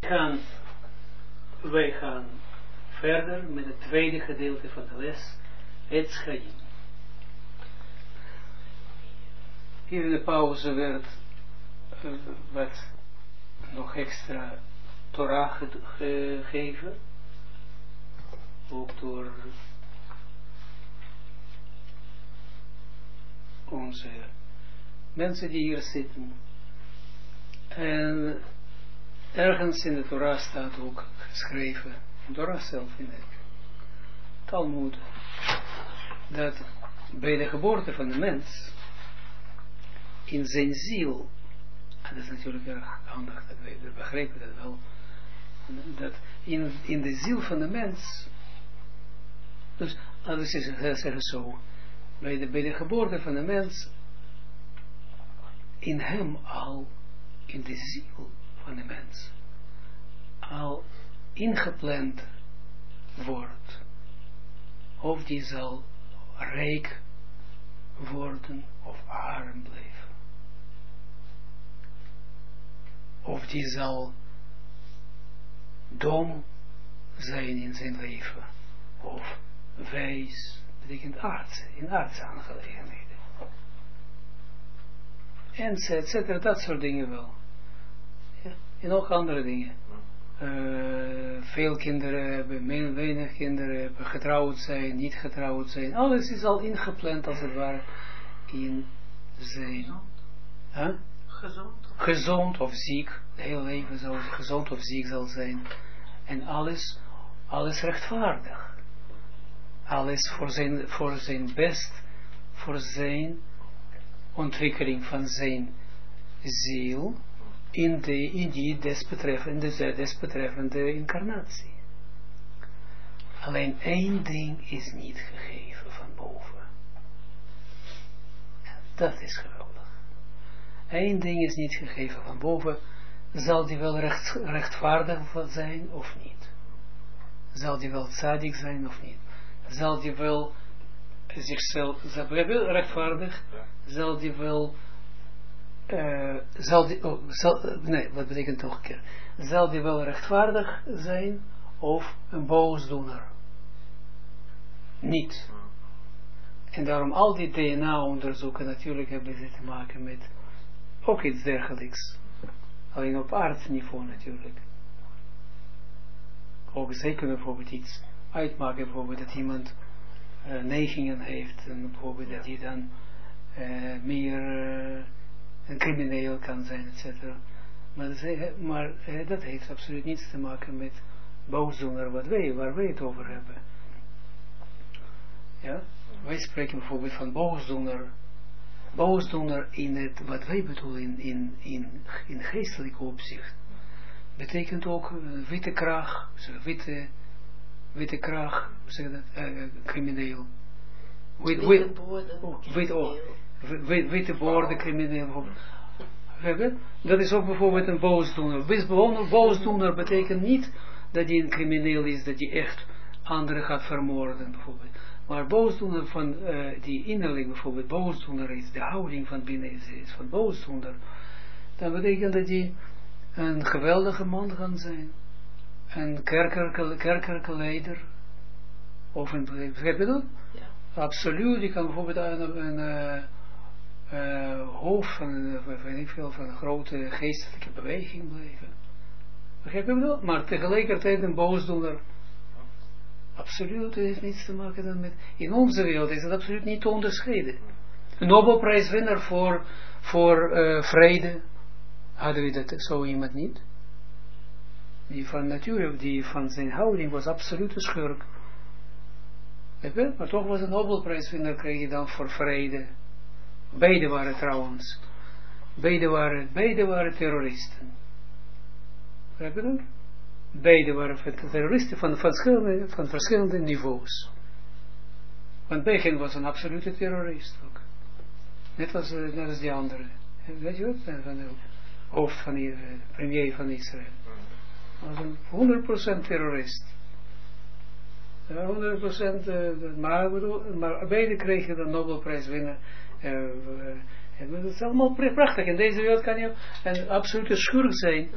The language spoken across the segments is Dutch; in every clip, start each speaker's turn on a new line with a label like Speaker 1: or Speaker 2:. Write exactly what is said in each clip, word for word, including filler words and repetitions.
Speaker 1: gaan, wij gaan verder met het tweede gedeelte van de les, het Chaim. Hier in de pauze werd uh, wat nog extra Torah ge gegeven, ook door onze mensen die hier zitten. En ergens in de Torah staat ook geschreven, in de Torah zelf in het Talmud, dat bij de geboorte van de mens, in zijn ziel, en dat is natuurlijk erg handig, dat wij begrijpen dat wel, dat in, in de ziel van de mens, dus laten we zeggen, zeggen zo, bij de, bij de geboorte van de mens, in hem al, in de ziel van de mens, al ingepland wordt, of die zal rijk worden of arm blijven. Of die zal dom zijn in zijn leven, of wijs, betekent arts, in aardsaangelegenheden. En et cetera, dat soort dingen wel. Ja, en ook andere dingen. Uh, veel kinderen hebben, weinig kinderen hebben, getrouwd zijn, niet getrouwd zijn. Alles is al ingepland als het ware in zijn. Huh?
Speaker 2: Gezond.
Speaker 1: Gezond of ziek. Het hele leven zal gezond of ziek zal zijn. En alles, alles rechtvaardig. Alles voor zijn, voor zijn best, voor zijn ontwikkeling van zijn ziel in, de, in die desbetreffende, desbetreffende incarnatie. Alleen één ding is niet gegeven van boven. Dat is geweldig. Eén ding is niet gegeven van boven. Zal die wel recht, rechtvaardig zijn of niet? Zal die wel tzadik zijn of niet? Zal die wel zichzelf, zal die wel rechtvaardig? Zal die wel, uh, zal die, oh, zal, nee, wat betekent nog een keer? Zal die wel rechtvaardig zijn of een boosdoener? Niet. En daarom al die D N A-onderzoeken natuurlijk hebben ze te maken met ook iets dergelijks. Alleen op aardniveau natuurlijk. Ook zij kunnen bijvoorbeeld iets uitmaken, bijvoorbeeld dat iemand uh, neigingen heeft en bijvoorbeeld dat hij dan uh, meer uh, een crimineel kan zijn, et cetera. Maar, zij, maar uh, dat heeft absoluut niets te maken met boosdoener wat wij, waar wij het over hebben. Ja? Wij spreken bijvoorbeeld van boosdoener. Boosdoener in het, wat wij bedoelen in, in, in, in geestelijk opzicht, betekent ook uh, witte kraag, witte, witte kraag, zeg dat, uh, crimineel. Wit,
Speaker 2: witte boorden,
Speaker 1: oh, wit, oh, wit, witte boorden, crimineel. Dat is ook bijvoorbeeld een boosdoener. Boosdoener betekent niet dat hij een crimineel is, dat hij echt anderen gaat vermoorden, bijvoorbeeld. Maar boosdoener van uh, die innerlijk bijvoorbeeld boosdoener is, de houding van binnen is, is van boosdoener, dan betekent dat hij een geweldige man kan zijn. Een kerkerlijke, kerkerlijke leider. Of een, begrijp je dat? Ja. Absoluut, die kan bijvoorbeeld een, een uh, uh, hoofd van, uh, weet ik veel, van een grote geestelijke beweging blijven. Begrijp je dat? Maar tegelijkertijd een boosdoener. Absoluut, het heeft niets te maken dan met... In onze wereld is het absoluut niet te onderscheiden. Een Nobelprijswinnaar voor, voor uh, vrede, hadden we dat zo iemand niet? Die van nature, die van zijn houding was absoluut een schurk. Maar toch was een Nobelprijswinnaar, kreeg je dan voor vrede. Beide waren trouwens. Beide waren, beide waren terroristen. Begrijp je dat? Beide waren terroristen van, van, verschillende, van verschillende niveaus. Want Begin was een absolute terrorist ook. Net als, net als die andere. Weet je wat? Van de hoofd van de premier van Israël. Was een honderd procent terrorist. honderd procent, uh, maar, maar beide kregen de Nobelprijs winnen. Uh, uh, het is allemaal prachtig. In deze wereld kan je een absolute schurk zijn.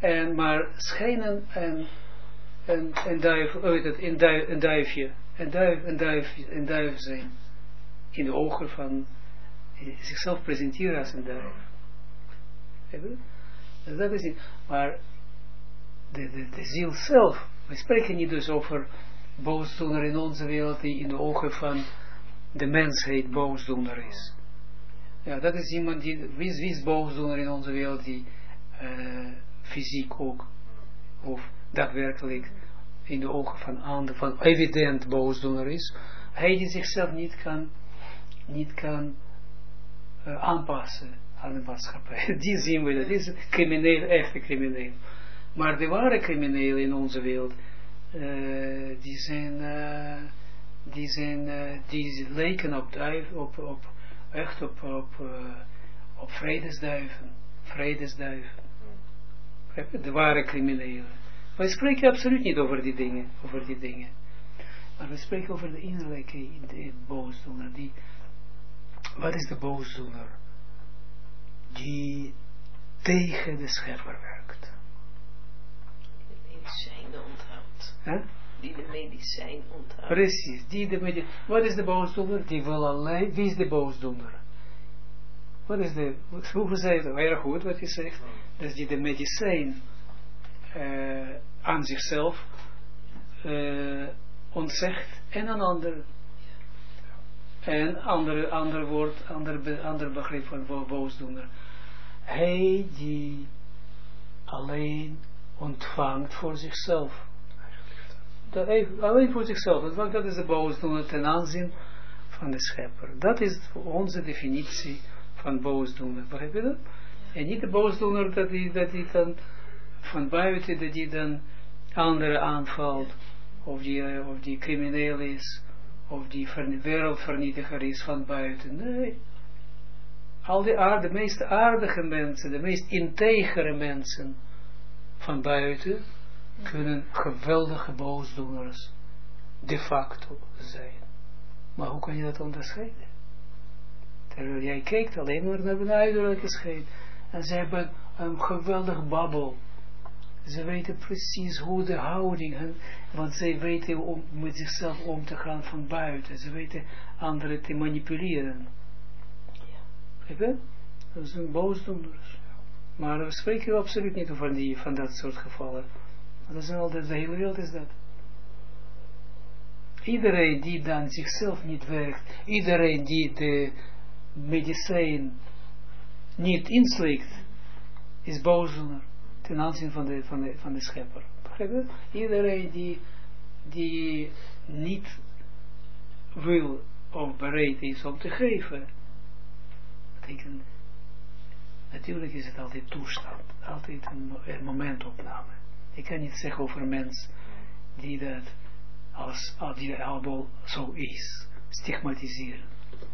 Speaker 1: en maar schijnen en een, een duif, weet het, een, duif, een duifje, een duif, een duif, een duif zijn, in de ogen van, zichzelf presenteren als een duif. Dus dat is niet, maar de, de, de ziel zelf, we spreken niet dus over boosdoener in onze wereld, die in de ogen van de mensheid boosdoener is. Ja, dat is iemand die, wie is, wie is boosdoener in onze wereld, die uh, fysiek ook, of daadwerkelijk in de ogen van anderen, van evident boosdoener is, hij die zichzelf niet kan, niet kan uh, aanpassen aan de maatschappij. Die zien we, dat is crimineel, echte crimineel. Maar de ware criminelen in onze wereld, uh, die zijn, uh, die zijn, uh, die lijken op duif, op, op, echt op, op, uh, op vredesduiven, vredesduiven. De ware criminelen. Wij spreken absoluut niet over die dingen, over die dingen. Maar we spreken over de innerlijke de boosdoener. Die, wat is de boosdoener? Die tegen de schepper werkt.
Speaker 2: Die de medicijnen onthoudt.
Speaker 1: Huh?
Speaker 2: Die de medicijn onthoudt.
Speaker 1: Precies, die de medicijn. Wat is de boosdoener? Die wil alleen, wie is de boosdoener? Wat is de, hoe zei het? Heel goed wat je zegt. Dus die de medicijn uh, aan zichzelf uh, ontzegt en een ander. En ander, ander woord, ander, ander begrip van boosdoener. Hij die alleen ontvangt voor zichzelf. Dat, alleen voor zichzelf. Dat is de boosdoener ten aanzien van de schepper. Dat is onze definitie van boosdoener. Begrijp je dat? En niet de boosdoener dat die, dat die dan van buiten, dat die dan anderen aanvalt. Of die, of die crimineel is. Of die wereldvernietiger is van buiten. Nee. Al die aarde, de meest aardige mensen, de meest integere mensen van buiten, kunnen geweldige boosdoeners de facto zijn. Maar hoe kan je dat onderscheiden? Terwijl jij kijkt alleen maar naar de uiterlijke schijn. En ze hebben een geweldig babbel. Ze weten precies hoe de houding, en, want ze weten om met zichzelf om te gaan van buiten. Ze weten anderen te manipuleren. Kijk je? Dat zijn boosdoeners. Maar we spreken absoluut niet over die, van dat soort gevallen. Dat is altijd, de hele wereld is dat. Iedereen die dan zichzelf niet werkt, iedereen die de medicijn niet inslikt, is boosdoener ten aanzien van de, van de, van de schepper. Begrijp je? Iedereen die, die niet wil of bereid is om te geven, betekent, natuurlijk is het altijd toestand, altijd een, een momentopname. Ik kan niet zeggen over een mens die dat als, als die dat allemaal zo is, stigmatiseren.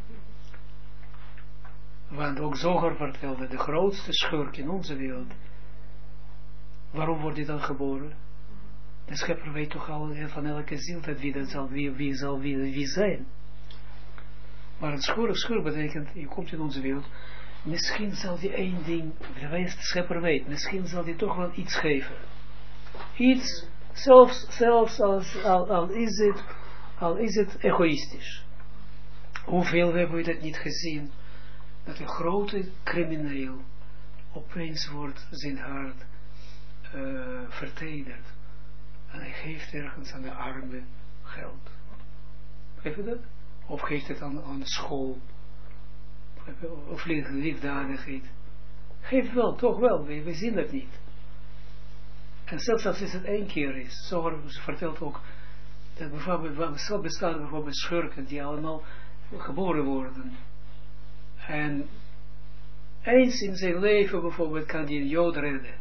Speaker 1: Want ook Zohar vertelde, de grootste schurk in onze wereld, waarom wordt hij dan geboren? De schepper weet toch al van elke ziel dat wie dat zal, wie, wie zal wie, wie zijn. Maar een schurk, schurk betekent, je komt in onze wereld, misschien zal die één ding, de schepper weet, misschien zal die toch wel iets geven. Iets, zelfs, zelfs als, al, al, is het, al is het egoïstisch. Hoeveel hebben we dat niet gezien? Dat een grote crimineel opeens wordt zijn hart uh, vertederd. En hij geeft ergens aan de armen geld. Geef je dat? Of geeft het aan, aan school. Of liefdadigheid. Geef wel, toch wel. We, we zien dat niet. En zelfs als het één keer is. Zo vertelt ook dat bijvoorbeeld, zo bestaan bijvoorbeeld schurken die allemaal geboren worden. En eens in zijn leven bijvoorbeeld kan die een Jood redden.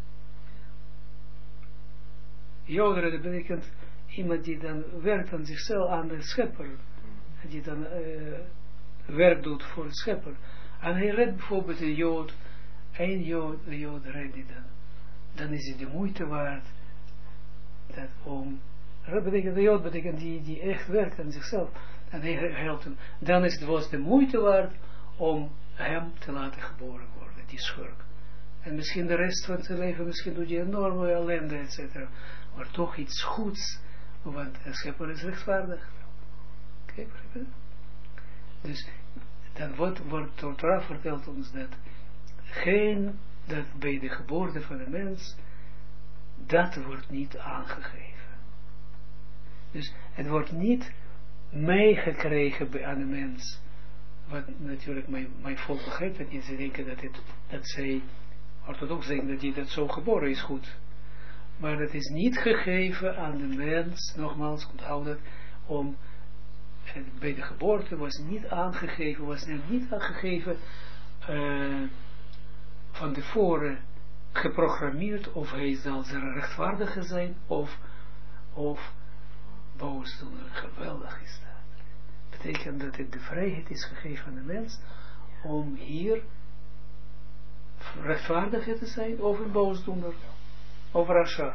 Speaker 1: Jood redden betekent iemand die dan werkt aan zichzelf, aan de schepper. En die dan uh, werk doet voor de schepper. En hij redt bijvoorbeeld een Jood, één Jood, een Jood redt die dan. Dan is het de moeite waard dat om, dat betekent, de Jood betekent die, die echt werkt aan zichzelf. En hij helpt hem. Dan is het was de moeite waard om hem te laten geboren worden, die schurk. En misschien de rest van zijn leven, misschien doet hij enorme ellende, et cetera. Maar toch iets goeds, want de schepper is rechtvaardig. Oké, okay, dus dan wordt, wordt door Torah verteld ons dat geen, dat bij de geboorte van de mens, dat wordt niet aangegeven. Dus het wordt niet meegekregen aan de mens. Wat natuurlijk mijn, mijn volk begrijpt het niet. Ze denken dat, het, dat zij orthodox denken dat hij dat zo geboren is goed. Maar het is niet gegeven aan de mens, nogmaals, onthoud het, om, bij de geboorte was niet aangegeven, was niet aangegeven uh, van tevoren geprogrammeerd of hij zal er rechtvaardiger zijn of, of boos doen. Geweldig is dat. Betekent dat het de vrijheid is gegeven aan de mens om hier rechtvaardiger te zijn of een boosdoener, of rasha.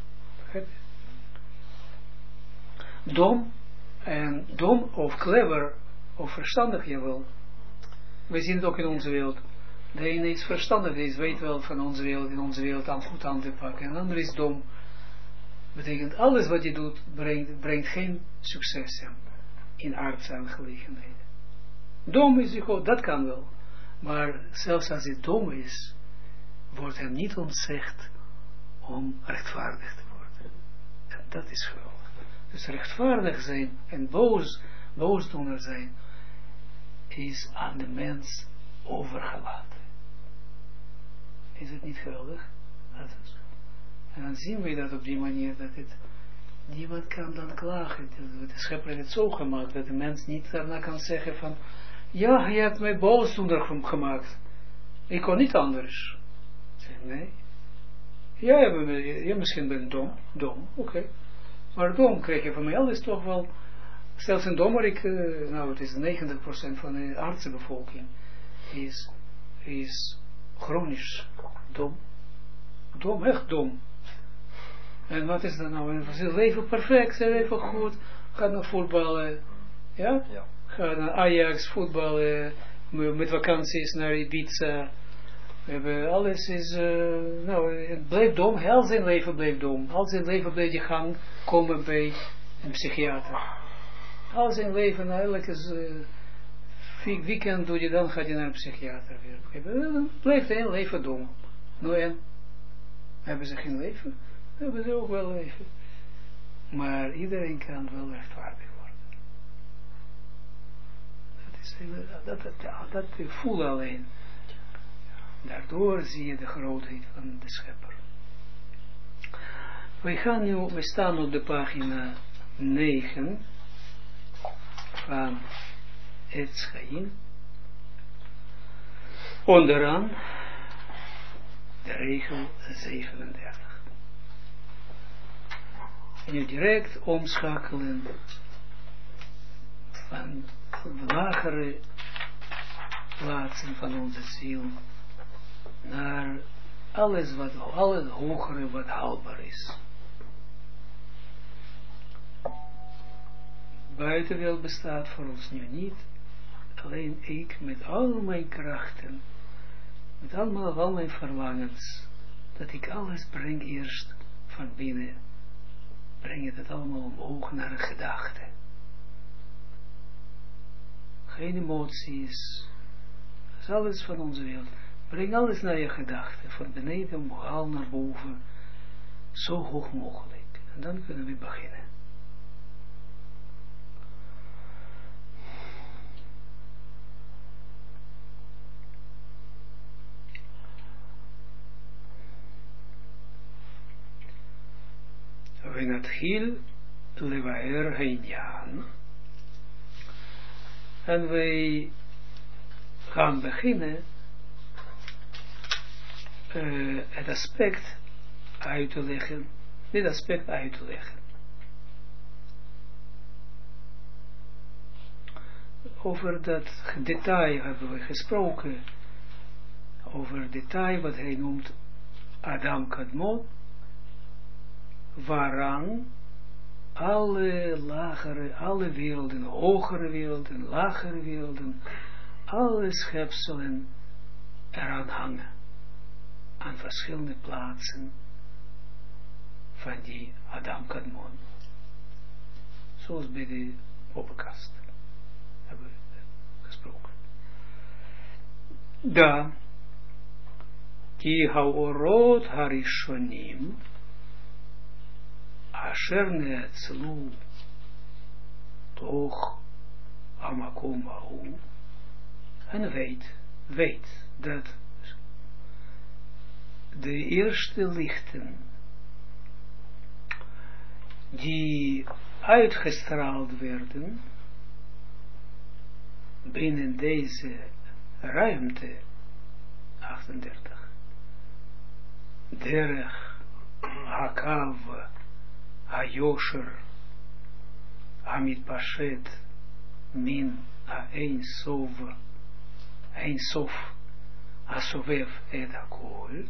Speaker 1: Dom en dom of clever of verstandig, jawel. We zien het ook in onze wereld. De ene is verstandig, die weet wel van onze wereld, in onze wereld aan goed aan te pakken. En de andere is dom. Betekent alles wat je doet, brengt, brengt geen succes in aardsaangelegenheden. Dom is gewoon, dat kan wel. Maar zelfs als hij dom is, wordt hem niet ontzegd om rechtvaardig te worden. En dat is geweldig. Dus rechtvaardig zijn en boos, boosdoener zijn, is aan de mens overgelaten. Is het niet geweldig? En dan zien we dat op die manier, dat het, niemand kan dan klagen. De schepper heeft het zo gemaakt, dat de mens niet daarna kan zeggen van, ja, je hebt mij boosdoener gemaakt. Ik kon niet anders. Zeg, nee. Ja, je misschien ben dom, dom, oké. Okay. Maar dom krijg je van mij alles toch wel, zelfs een dommerik, uh, nou het is negentig procent van de aardse bevolking, is, is chronisch dom. Dom, echt dom. En wat is dat nou? Ze leven perfect, ze leven goed, gaat naar voetballen, ja? Ja. Gaat naar Ajax, voetballen, met vakanties naar Ibiza. We hebben, alles is, uh, nou, het blijft dom, heel zijn leven blijft dom. Al zijn leven blijft je gang komen bij een psychiater. Al zijn leven, eigenlijk is, uh, weekend doe je dan, gaat je naar een psychiater weer. Het blijft een leven dom. Nou en, hebben ze geen leven? Hebben ze ook wel leven. Maar iedereen kan wel rechtvaardig worden. Dat is, dat, dat, dat, dat voel alleen. Daardoor zie je de grootheid van de schepper. We gaan nu, we staan op de pagina negen van Etz Chaim. Onderaan de regel zevenendertig. En nu direct omschakelen van lagere plaatsen van onze ziel naar alles wat, alles hogere wat haalbaar is. Buitenwereld bestaat voor ons nu niet, alleen ik met al mijn krachten, met allemaal al mijn verlangens, dat ik alles breng eerst van binnen, breng je dat allemaal omhoog naar een gedachte. Geen emoties, dat is alles van onze wereld. Breng alles naar je gedachten, van beneden omhoog naar boven, zo hoog mogelijk. En dan kunnen we beginnen. We natchil levaer heinyan. En wij gaan beginnen Uh, het aspect uit te leggen, dit aspect uit te leggen. Over dat detail hebben we gesproken, over het detail wat hij noemt Adam Kadmon, waaraan alle lagere, alle werelden, hogere werelden, lagere werelden, alle schepselen eraan hangen. aan verschillende plaatsen van die Adam Kadmon. Zoals bij de poppenkast hebben we gesproken. Da, ki haorot harishonim, asher neetzlu, toch amakom ahu, en weet, weet dat de eerste lichten die uitgestraald werden binnen deze ruimte, achtendertig, derech hakav hayosher hamit pashet min ha-ein sov ein sof asovev et hakol,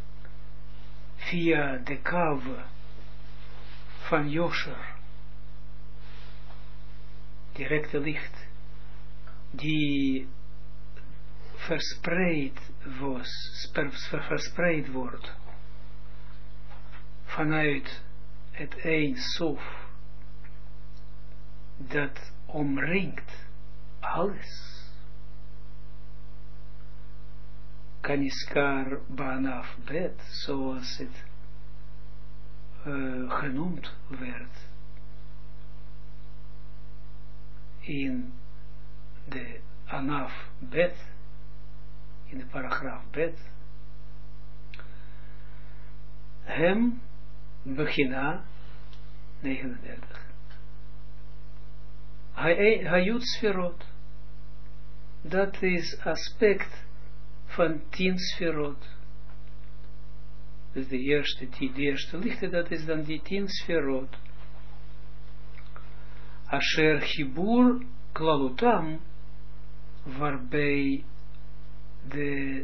Speaker 1: via de kav van Yosher, directe licht, die verspreid was, verspreid wordt vanuit het Ein Sof, dat omringt alles. Kaniskar Banaf Bet, zoals het uh, genoemd werd in de Anaf Bet, in de paragraaf Bet, hem begina negenendertig. Hayut Sferot, dat is aspect van tien Sferot. Dus de eerste, die, de eerste lichte, dat is dan die tien Sferot. Asher Chibur Klalutam, waarbij de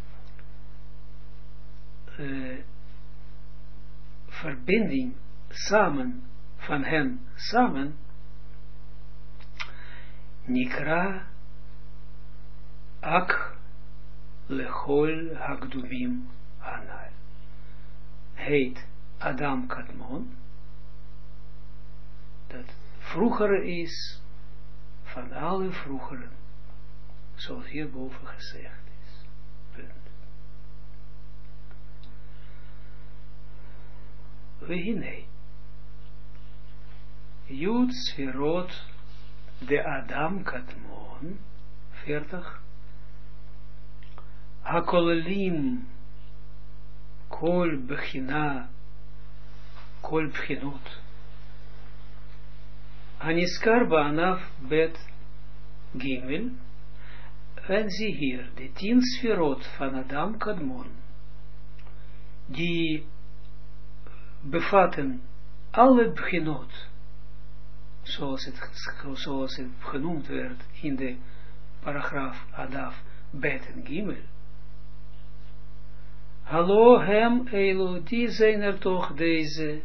Speaker 1: uh, verbinding samen, van hen samen, Nikra Ak Lechol Hagdumim Anal, heet Adam Kadmon, dat vroeger is van alle vroegeren, zoals hierboven gezegd is. Punt. Vehine Yud Sferot de Adam Kadmon, veertig, Hakolelim Kol Bechina Kol Bchinot Aniskar Baanaf Bet Gimel, en zie hier de tien Sferot van Adam Kadmon, die bevatten alle Bchinot, zoals het, zoals het genoemd werd in de paragraaf Adaf Bet en Gimel. Hallo hem Elo, die zijn er toch deze.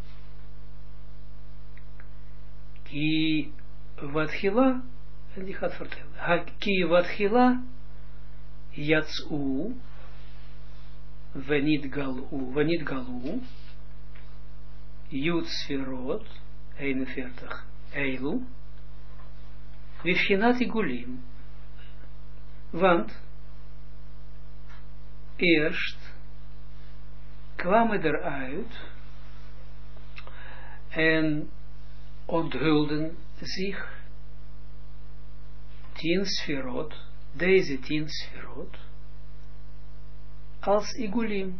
Speaker 1: Ki wat hila, en die gaat vertellen. Ki wat hila, yatsu, venit galu, venit galu, Yud Sferot, eenenveertig, Eilu, Vifchinat Igulim, want eerst kwamen eruit en onthulden zich tien Sferot, deze tien Sferot, als Igulim.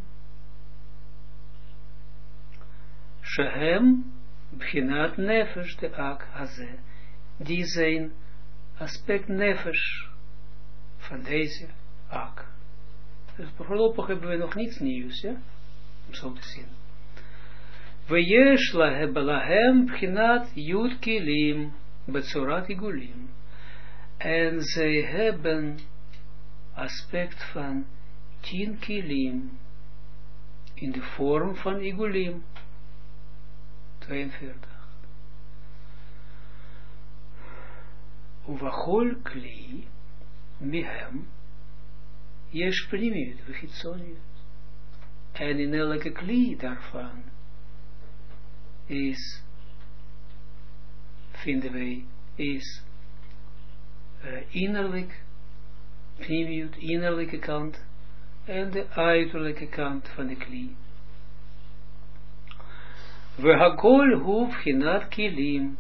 Speaker 1: Shehem Bchinat Nefesh de Ak Haze, die zijn aspect Nefesh van deze Ak. Dus voorlopig hebben we nog niets nieuws, ja? Om zo te zien. Veyesh lahem Bchinat Yud Kilim Betzorat Igulim. En zij hebben aspect van tien Kilim in de vorm van Igulim. tweeënveertig. Uvachol kli mihem yesh pnimiyut v'chitzoniyut. En in elke kli daarvan is, vinden wij, is uh, innerlijk, pnimiut, innerlijke kant, en de uiterlijke kant van de kli. We hakol hoef genat kilim.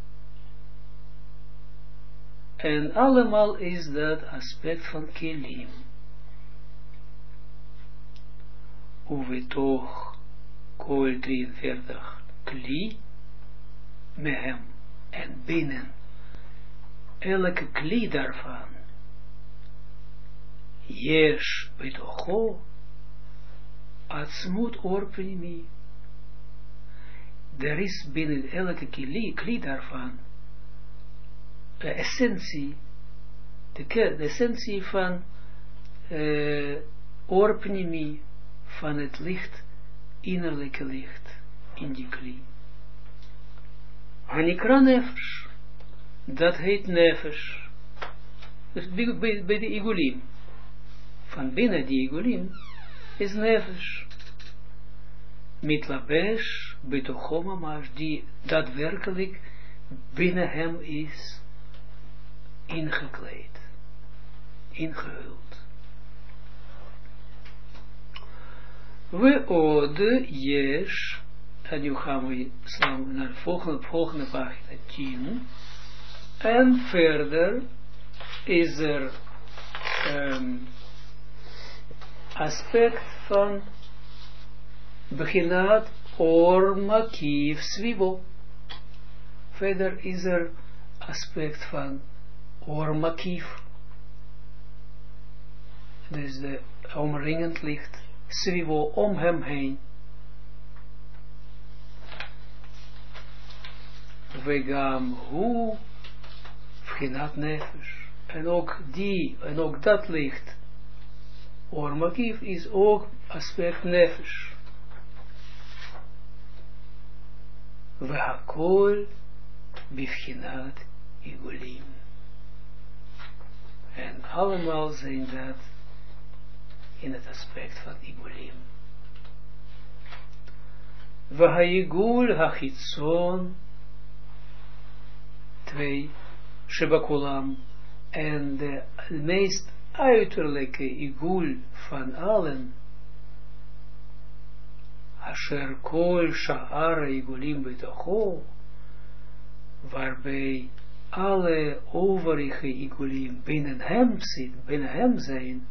Speaker 1: En allemaal is dat aspect van kilim. Uwe toch kol drieënveertig kli mehem. En binnen elke kli daarvan yesh betocho atzmut or pnimi. Er is binnen elke kli, kli daarvan de essentie, de, de essentie van uh, or pnimi, van het licht, innerlijke licht in die kli. Hanikra nefesh, dat heet nefesh. Dus bij, bij, bij de igulim, van binnen die igulim, is nefesh. Mitlabesh, betochomamash, die daadwerkelijk binnen hem is ingekleed, ingehuld. We ode yesh. En nu gaan we slaan naar de volgende, volgende pagina tien. En verder is er um, aspect van beginat or makief swivo. Verder is er aspect van or makief. Dus de omringend licht swivo om hem heen. Vegam hu vginat nefesh. En ook die, en ook dat licht, or makief, is ook aspect nefesh. Vehakol bivginat igulim. En allemaal zijn dat in het aspect van igulim. Vehayigul hachitson twee, Shebakulam, en de meest uiterlijke igul van allen, Asher kol sha'ara igulim betocho, waarbij alle overige igulim binnen hem zitten, binnen hem zijn,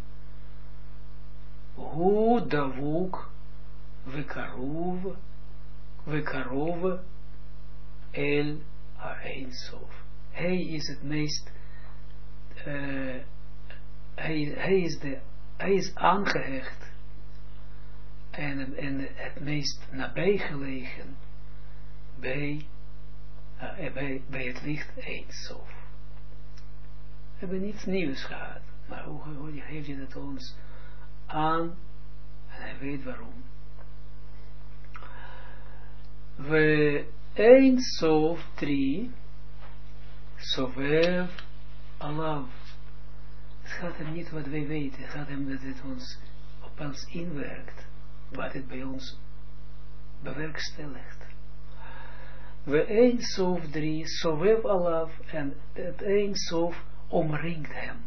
Speaker 1: hu davuk vekaruv, vekarov el ha-Ein-Sof. Hij is het meest, uh, hij, hij, is de, hij is aangehecht en, en het meest nabijgelegen bij, uh, bij, bij het licht Ein-Sof. We hebben niets nieuws gehad, maar hoe, hoe geeft hij dat ons aan en hij weet waarom. We Ein-Sof drie, Sovev Alav. Het gaat hem niet wat wij weten, het gaat hem dat het ons op ons inwerkt, wat het bij ons bewerkstelligt. We Ein-Sof drie, Sovev Alav, en het Ein-Sof omringt hem.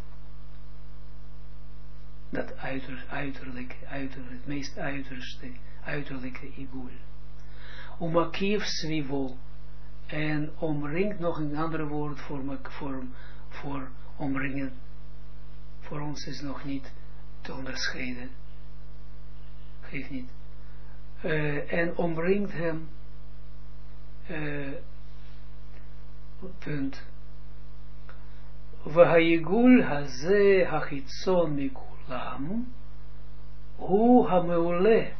Speaker 1: Dat uiter, uiterlijke, uiter, het meest uiterste, uiterlijke igul. Umakiv swivo, en omringt, nog een ander woord voor, voor, voor omringen, voor ons is nog niet te onderscheiden, geeft niet, uh, en omringt hem, uh, punt, Vahayigul haze hachitson mikulam, hu hameule,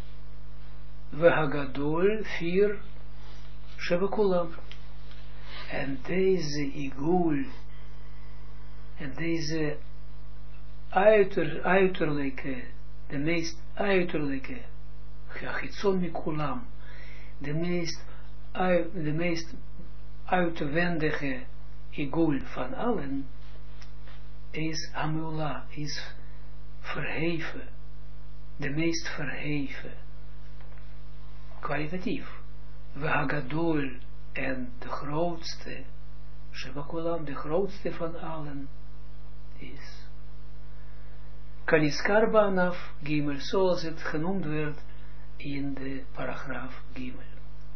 Speaker 1: Vahagadol vier, Shebakulam. En deze igul, en deze uiter, uiterlijke, de meest uiterlijke, Chachitson Mikulam, de meest, de meest uitwendige igul van allen, is Hamula, is verheven, de meest verheven, kwalitatief, we hagadol, en de grootste, Shebakolam, de grootste van allen, is. Kaniskar banaf gimel, zoals het genoemd werd in de paragraaf gimel.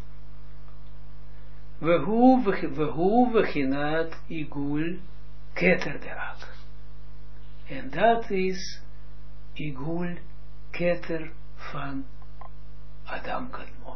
Speaker 1: We hoeven genaat igul keter de ak. En dat is igul keter van Adam Kadmon.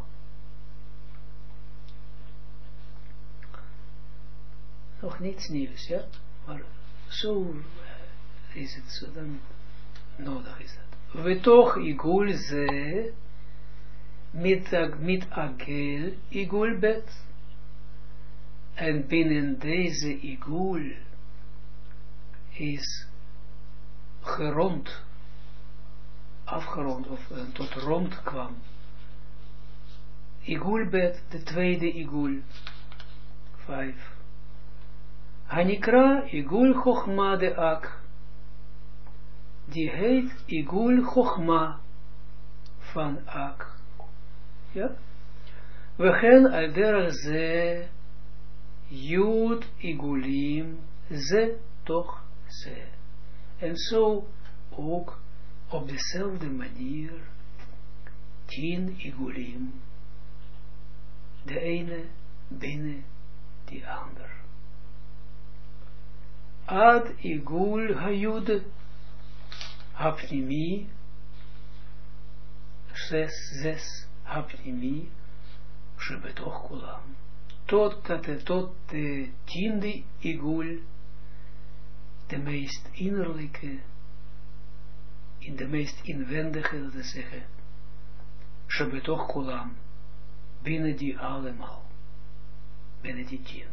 Speaker 1: Nog niets nieuws, ja? Maar zo is het, zo dan nodig is dat. We toch igul ze met, met agel igul bet. En binnen deze igul is gerond, afgerond, of uh, tot rond kwam. Igul bet, de tweede igul. Vijf. Hanikra igul chochma de ak. Die heet igul chochma van ak. Ja? We gaan al derg ze Jud igulim ze toch ze. En zo ook op dezelfde manier tien igulim. De ene binnen die ander. Ad igul hayud hapnimi zes zes hapnimi shebetoch kulam. Tot, dat, tot de tiende igul, de meest innerlijke, in de meest inwendige, dat is zeggen, Shebetoch Kulam, binnen die allemaal, binnen die tien.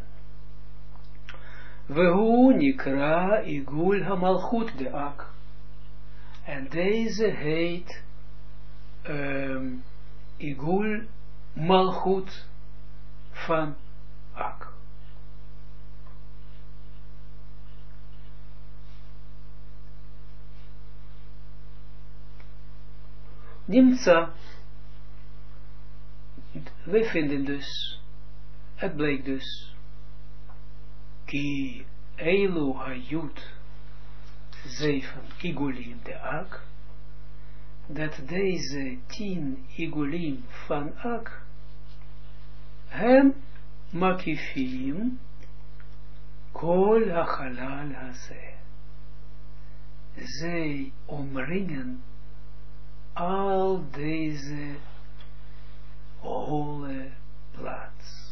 Speaker 1: Vehu nikra igul hamalchut de ak. En deze heet um, igul malchut van ak. Nimtza. Wij vinden dus, het bleek dus, ki eilu hayut zeven igulim de ak, dat deze tien igulim van ak hem makifim kol hachalal haze. Zij omringen al deze holle plaats.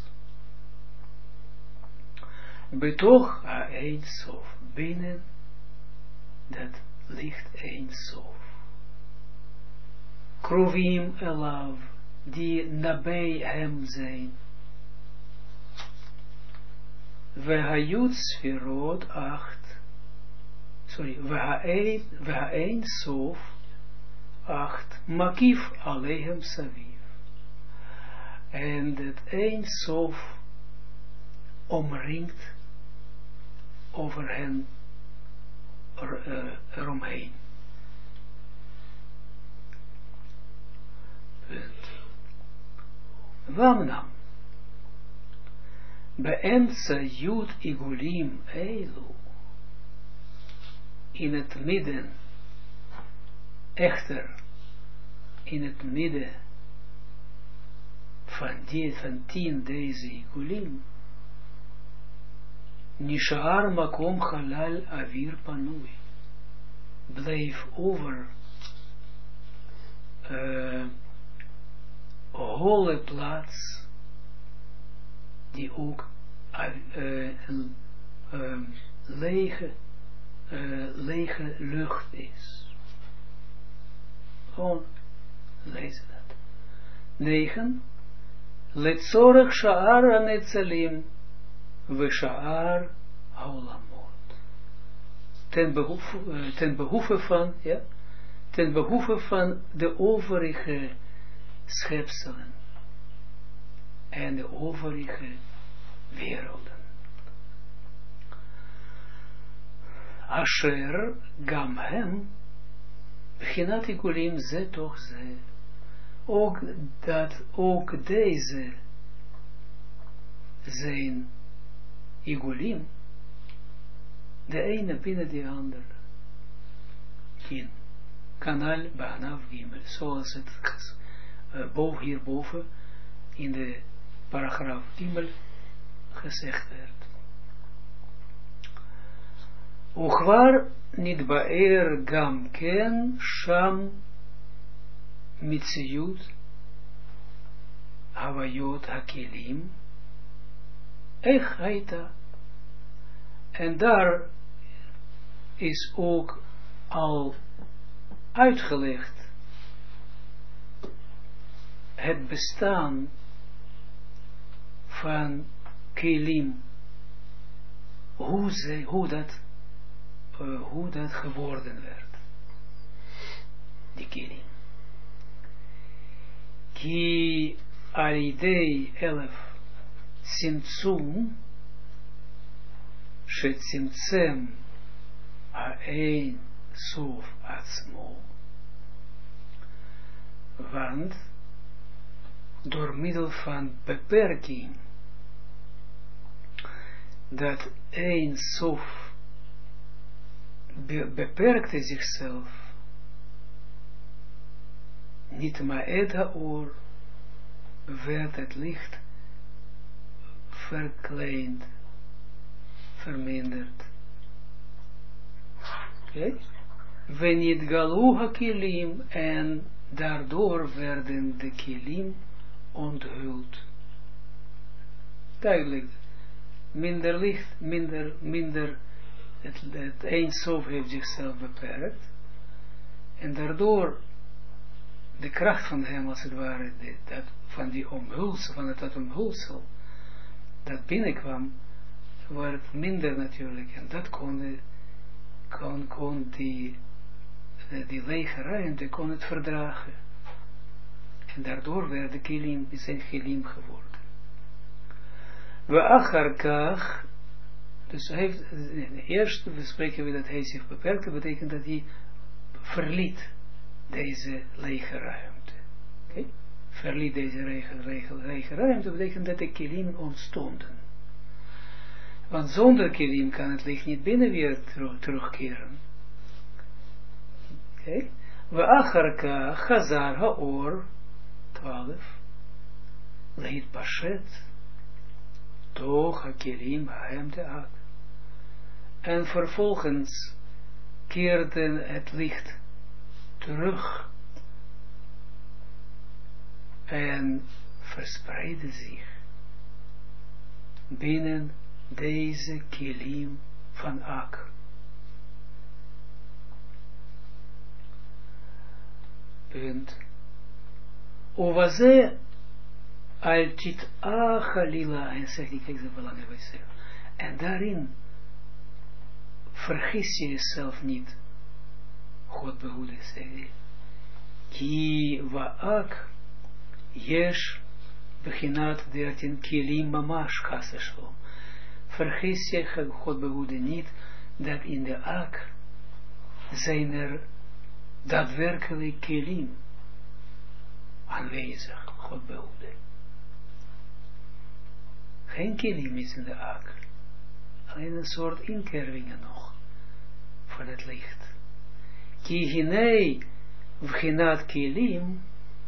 Speaker 1: Betoch ha Ein Sof, binnen dat ligt Ein Sof. Krovim elav, die nabij hem zijn. We hayut sferot acht, sorry, we ha Ein Sof acht, makif alehem saviv. En dat Ein Sof omringt over hen er, uh, eromheen. Punt. Wamnam. Beemtsa Jud Igulim Eilu. In het midden, echter, in het midden van die, van tien deze Igulim, Nishar makom halal avir panui. Bleef over uh, holle plaats die ook uh, een uh, lege, uh, lege lucht is. Gewoon lezen dat. Negen. Letzorech sha'ar anetzalim. We sha'ar haulamot. Ten behoeve, uh, ten behoeve van, ja, ten behoeve van de overige schepselen en de overige werelden. Asher gam hem Beginat igulim, ze toch ze. Ook dat, ook deze zijn igulim, de ene binnen de ander. Kin. Kanal, Banav, Gimel. Zoals het uh, boven, hierboven in de paragraaf Gimel gezegd werd. Uchwar niet baer gam ken sham mitziyut havayot hakelim ech haita. En daar is ook al uitgelegd het bestaan van kelim, hoe, ze, hoe, dat, uh, hoe dat geworden werd, die kelim. Ki alidei elef simtsum shetzimtsem ha'ein sof atzmo. Want door middel van beperking dat een sof be beperkte zichzelf, niet maar het haor, werd het licht verkleind, verminderd. Oké? We niet galu hakilim, en daardoor werden de kilim onthuld. Duidelijk. Minder licht, minder, minder, het, het Eindsof heeft zichzelf beperkt. En daardoor de kracht van hem, als het ware, de, dat, van die omhulsel, van het dat omhulsel, dat binnenkwam, werd minder natuurlijk. En dat kon, kon, kon die, die lege ruimte, kon het verdragen. En daardoor werd de kilim, zijn kilim geworden. We acharkach, dus hij heeft, eerst spreken we dat hij zich beperkte, betekent dat hij verliet deze lege ruimte. Okay? Verliet deze lege ruimte, betekent dat de kilim ontstonden. Want zonder kilim kan het licht niet binnen weer terug, terugkeren. Okay? We acharkach, chazar haor, twaalf, leit pashet, toch hakelim haem de ak. En vervolgens keerde het licht terug en verspreidde zich binnen deze kilim van ak. Punt. Owaze Altit Achalila, en zegt die, kijk, dat belangrijk wat zeggen. En daarin vergis je jezelf niet. God behoede, zegt hij. Ki waak yesh beginat dertien kilim mamash chaseshalom. Vergis je, God behoede, niet dat in de ak zijn er daadwerkelijk kilim aanwezig. God behoede. Geen kilim is in de ak. Alleen een soort inkervingen nog. Van het licht. Ki hinei vchinat kilim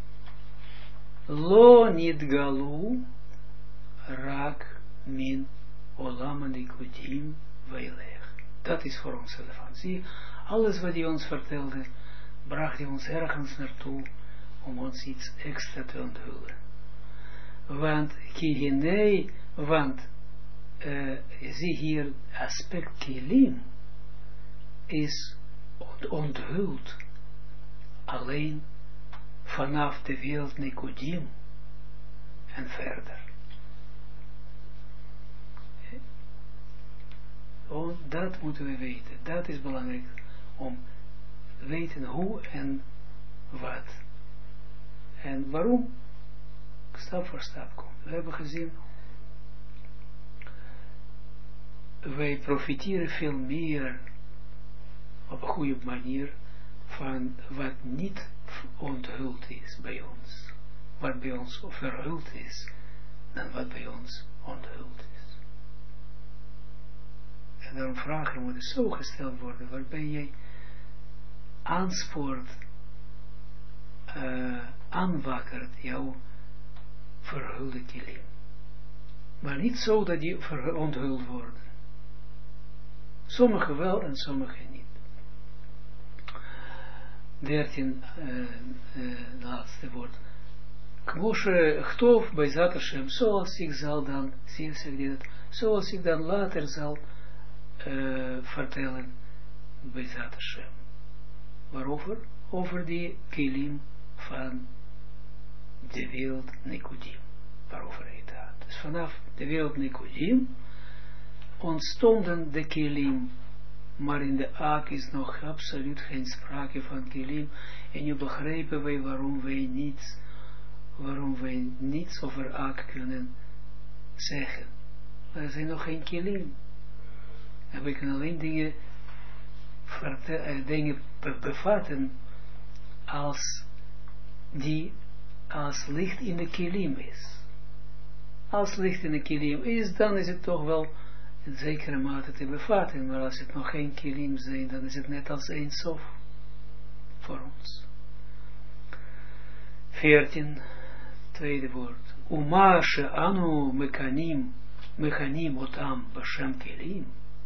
Speaker 1: lo nit galu rak min olam anikutim veilech. Dat is voor ons relevant. Zie, alles wat hij ons vertelde, bracht hij ons ergens naartoe om ons iets extra te onthullen. Want ki hinei, want uh, zie hier aspect kilim is onthuld alleen vanaf de wereld Nikodim en verder. Oh, dat moeten we weten. Dat is belangrijk om te weten hoe en wat. En waarom? Stap voor stap komt. We hebben gezien, wij profiteren veel meer op een goede manier van wat niet onthuld is bij ons. Wat bij ons verhuld is, dan wat bij ons onthuld is. En daarom vragen moeten zo gesteld worden, waarbij jij aanspoort, uh, aanwakkert jouw verhulde kilim. Maar niet zo dat die onthuld worden. Sommige wel en sommige niet. Dertien, uh, uh, laatste woord. Kmoshe Chtov bij Zat Hashem, zoals ik zal dan, zie je dat, zoals ik dan later zal uh, vertellen bij Zat Hashem. Waarover? Over die kilim van de wereld Nikudim. Waarover heet dat? Dus vanaf de wereld Nikudim ontstonden de kilim, maar in de Ak is nog absoluut geen sprake van kilim. En nu begrijpen wij waarom wij niets, waarom wij niets over Ak kunnen zeggen. Maar er zijn nog geen kilim. En we kunnen alleen dingen, dingen bevatten als die als licht in de kilim is. Als licht in de kilim is, dan is het toch wel in zekere mate te bevatten, maar als het nog geen kilim zijn, dan is het net als een sof voor ons. veertien, tweede woord. Uma she'anu mekanim, mechanim otam bashem kilim.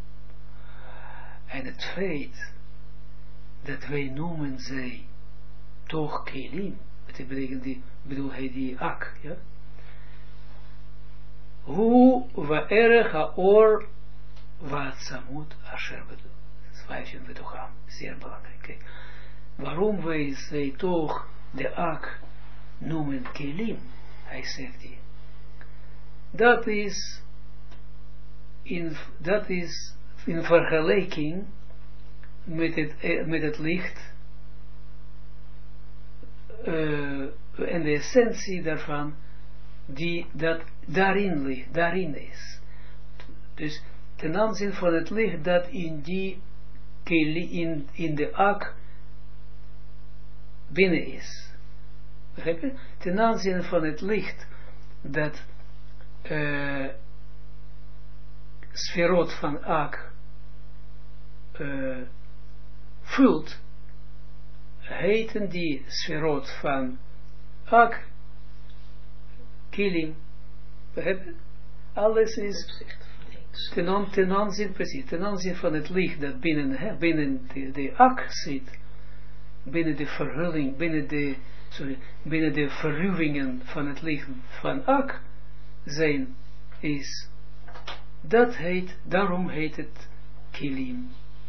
Speaker 1: En het feit dat wij noemen zij toch kilim, dat betekent die, bedoel hij die ak, ja? Hu va'erech ha'or va'atzamut asher bedoel. Zwijfjen we toch aan, zeer belangrijk. Kijk, waarom wij zij toch de ak noemen kilim, hij zegt die. Dat is in, dat is in vergelijking met het, met het licht uh, en de essentie daarvan die dat daarin ligt, daarin is. Dus ten aanzien van het licht dat in die in, in de ak binnen is. Begrijp je? Ten aanzien van het licht dat uh, sferot van ak uh, vult, heten die sferot van ak kilim. Begrijp je? Alles is ten, aan, ten aanzien, precies, ten aanzien van het licht dat binnen, he, binnen de, de ak zit, binnen de verhulling, binnen de, sorry, binnen de verruwingen van het licht van ak zijn, is, dat heet, daarom heet het kilim.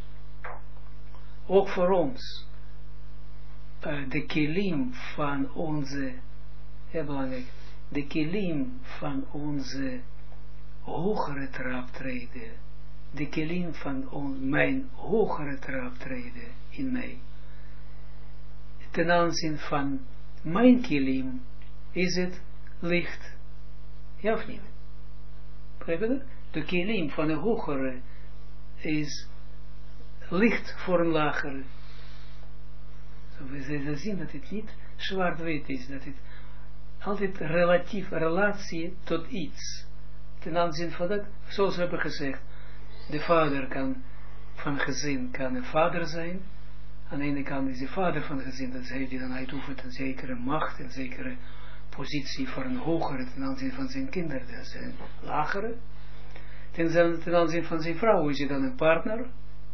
Speaker 1: Ook voor ons, uh, de kilim van onze, heel belangrijk, de kilim van onze hogere traptreden, de kilim van on, mijn hogere traptreden in mij, ten aanzien van mijn kilim, is het licht, ja of niet? Begrijp je dat? De kilim van een hogere is licht voor een lagere. So, we zullen zien dat het niet zwart-wit is, dat het altijd relatief, relatie tot iets. Ten aanzien van dat, zoals we hebben gezegd, de vader kan, van gezin kan een vader zijn. Aan de ene kant is de vader van het gezin, dat hij die dan uitoefent een zekere macht, een zekere positie voor een hogere ten aanzien van zijn kinderen, dat is een lagere. Ten, ten aanzien van zijn vrouw is hij dan een partner.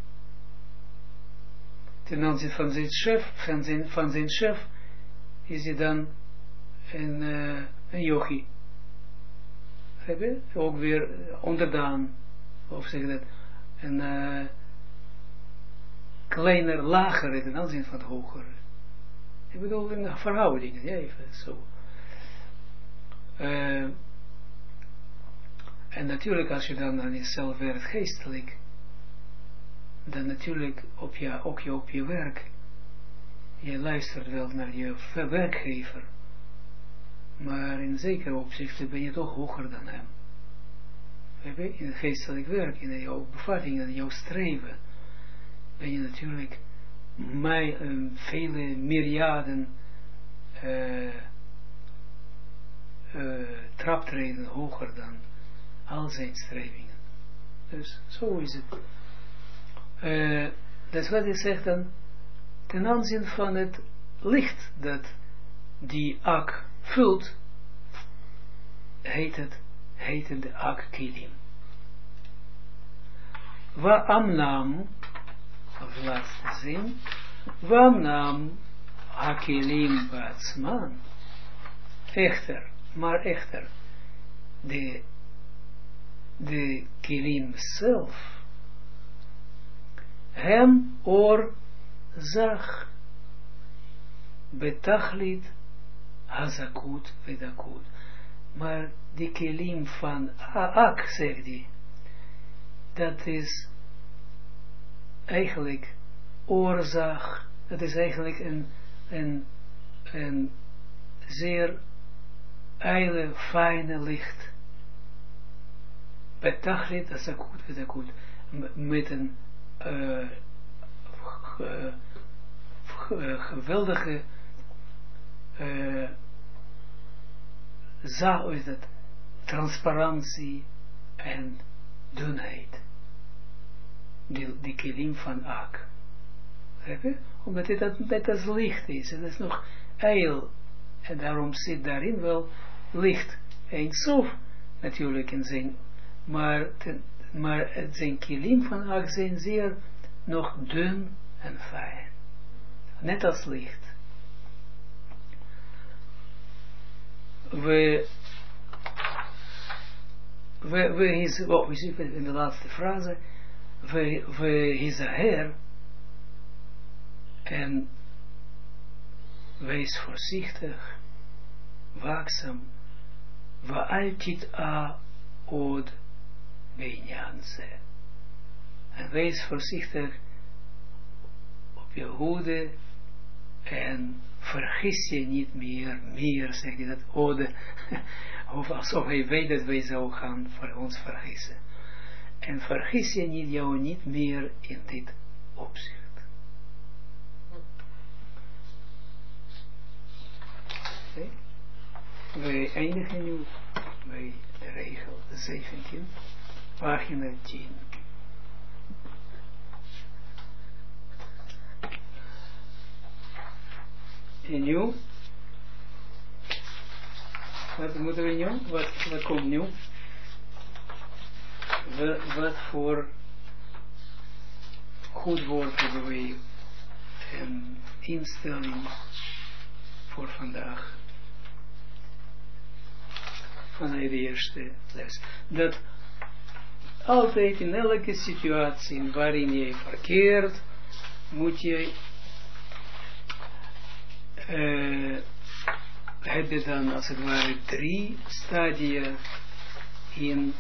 Speaker 1: Ten aanzien van zijn chef, van zijn, van zijn chef, is hij dan een, uh, een yogi. Heb je? Ook weer onderdaan, of zeg dat, een uh, kleiner, lager ten aanzien van het hogere. Ik bedoel in verhoudingen, ja, even zo. Uh, en natuurlijk als je dan aan jezelf werkt geestelijk, dan natuurlijk op je, ook je, op je werk, je luistert wel naar je werkgever, maar in zekere opzichten ben je toch hoger dan hem. In het geestelijk werk, in jouw bevattingen, in jouw streven, ben je natuurlijk mij, um, vele myriaden uh, uh, traptreden hoger dan al zijn strevingen. Dus zo is het. Uh, dat is wat hij zegt dan, ten aanzien van het licht dat die ak vult, heet het, heet het de ak kilim. Wa amnam, of laatste zin, wa amnam hakilim baatsman, echter, maar echter, de, de kilim zelf, hem or zag, betachlit hazakut vedakut. Maar die kelim van Ak, zegt hij, dat is eigenlijk oorzaak, dat is eigenlijk een, een, een zeer ijle, fijne licht. Betachlit hazakut vedakut. Met een uh, ge, ge, geweldige uh, Za is dat transparantie en dunheid. Die, die kilim van Ak. Omdat het dat net als licht is. En dat is nog ijl. En daarom zit daarin wel licht. En sof natuurlijk in zijn. Maar, ten, maar zijn kilim van Ak zijn zeer nog dun en fijn. Net als licht. We, we, we his, oh, we zien in de laatste frase, we, we hizaher, en wees voorzichtig, waakzaam, wa altit a od beinyanse. En wees voorzichtig op je hoede en vergis je niet meer, meer, zeg je dat, ode, of alsof hij weet dat wij zo gaan voor ons vergissen. En vergis je niet, jou niet meer in dit opzicht. Okay. Wij eindigen nu bij de regel zeventien, pagina tien. En nu, wat moeten we nu? Wat, wat komt nu? Wat, wat voor goed woord hebben wij een instelling voor vandaag? Vanuit de eerste les. Dat altijd in elke situatie waarin je verkeert, moet je Uh, heb je dan als het ware drie stadia in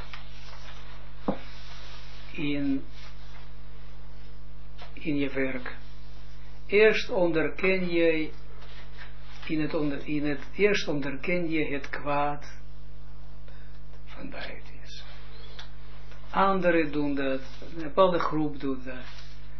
Speaker 1: in in je werk. Eerst onderken je in het, onder, in het eerst onderken je het kwaad van buiten is. Anderen doen dat, een bepaalde groep doet dat.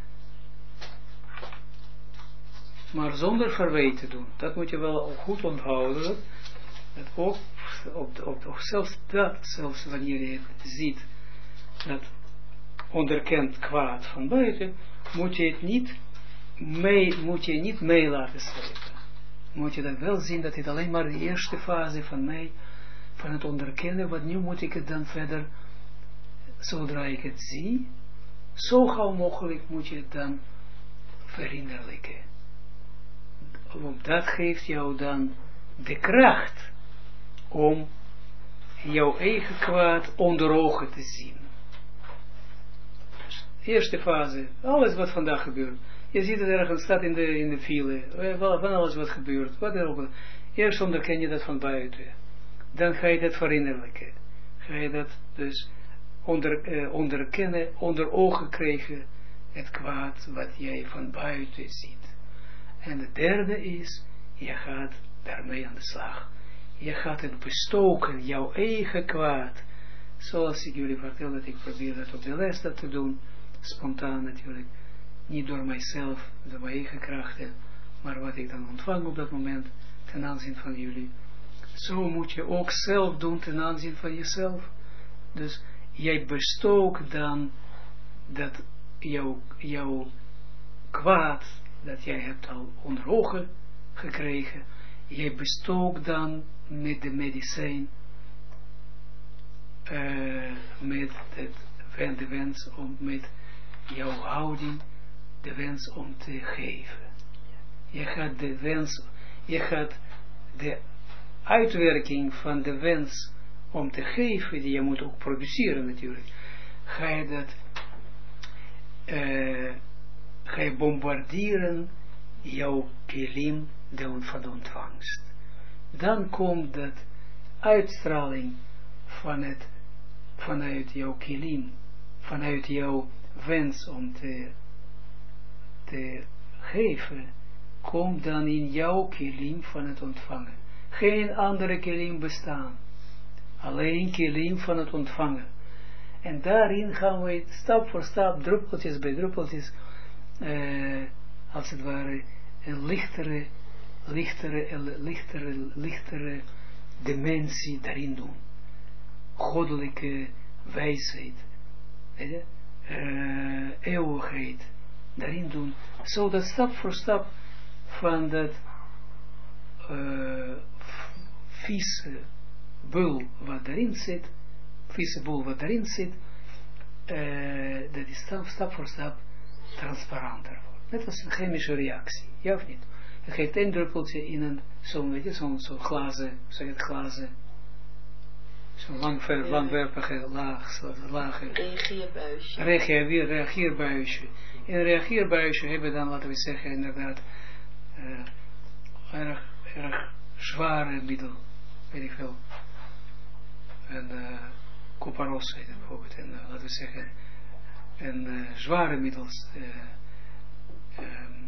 Speaker 1: Maar zonder verwijt te doen. Dat moet je wel goed onthouden. Dat ook, op, op, op zelfs dat, zelfs wanneer je het ziet, dat onderkent kwaad van buiten, moet je het niet mee, moet je niet mee laten schrijven. Moet je dat wel zien, dat het alleen maar de eerste fase van mij, van het onderkennen, wat nu moet ik het dan verder, zodra ik het zie, zo gauw mogelijk moet je het dan verinnerlijken. Dat geeft jou dan de kracht om jouw eigen kwaad onder ogen te zien. Dus, eerste fase, alles wat vandaag gebeurt. Je ziet het ergens, staat in de, in de file, van alles wat gebeurt. Wat er ook, eerst onderken je dat van buiten. Dan ga je dat verinnerlijken. Ga je dat dus onder, eh, onderkennen, onder ogen krijgen, het kwaad wat jij van buiten ziet. En de derde is, je gaat daarmee aan de slag. Je gaat het bestoken, jouw eigen kwaad. Zoals ik jullie vertel, dat ik probeer dat op de les dat te doen, spontaan natuurlijk. niet door mijzelf, door mijn eigen krachten, maar wat ik dan ontvang op dat moment, ten aanzien van jullie. Zo moet je ook zelf doen ten aanzien van jezelf. Dus jij bestookt dan dat jouw, jouw kwaad, dat jij hebt al onder ogen gekregen, jij bestookt dan met de medicijn, uh, met het, de wens om, met jouw houding, de wens om te geven. Je gaat de wens, je gaat de uitwerking van de wens om te geven, die je moet ook produceren natuurlijk, ga je dat, uh, ga je bombarderen jouw kilim de, van de ontvangst. Dan komt dat uitstraling van het, vanuit jouw kilim, vanuit jouw wens om te, te geven, komt dan in jouw kilim van het ontvangen. Geen andere kilim bestaan. Alleen kilim van het ontvangen. En daarin gaan we stap voor stap, druppeltjes bij druppeltjes, uh, als het ware, een lichtere, lichtere, lichtere, lichtere dimensie daarin doen. Goddelijke wijsheid, uh, eeuwigheid daarin doen, zodat stap voor stap van dat uh, vieze bul wat daarin zit, vieze bul wat daarin zit, uh, dat is stap, stap voor stap transparanter wordt. Net als een chemische reactie, ja of niet? Je geeft één druppeltje in een, zo'n, weet je, zo'n zo glazen, zeg het glazen, zo'n langver, ja. langwerpige laag, lage
Speaker 2: reageerbuisje.
Speaker 1: Reageer, reageerbuisje. In een reageerbuisje hebben dan, laten we zeggen, inderdaad, uh, erg, erg zware middel, weet ik veel. En uh, Couparos heet het bijvoorbeeld. En uh, laten we zeggen, en uh, zware middels, uh, um,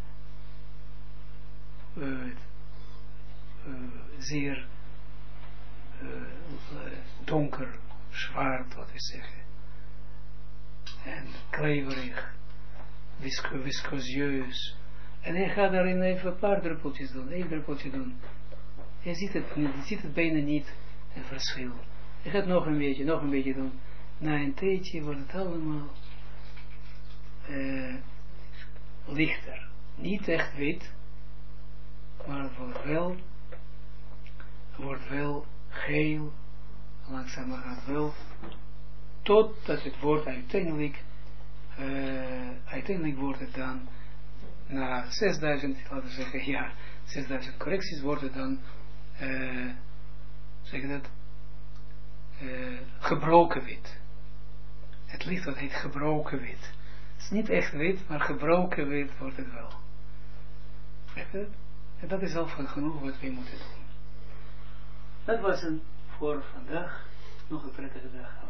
Speaker 1: uh, uh, zeer uh, donker, zwart, laten we zeggen. En kleverig, visco, viscosieus. En hij gaat daarin even een paar druppeltjes doen, één druppeltje doen. Je ziet het, je ziet het bijna niet, een verschil. Je gaat nog een beetje, nog een beetje doen. Na een tijdje wordt het allemaal uh, lichter. Niet echt wit, maar het wordt wel, wordt wel geel, langzamerhand wel, totdat het wordt uiteindelijk, uh, uiteindelijk wordt het dan, na zesduizend, laten we zeggen, ja, zesduizend correcties wordt het dan, uh, zeg je dat, uh, gebroken wit. Het licht dat heet gebroken wit. Het is niet echt wit, maar gebroken wit wordt het wel. Zeg je dat? En dat is al van genoeg wat we moeten doen. Dat was een voor vandaag. Nog een prettige dag.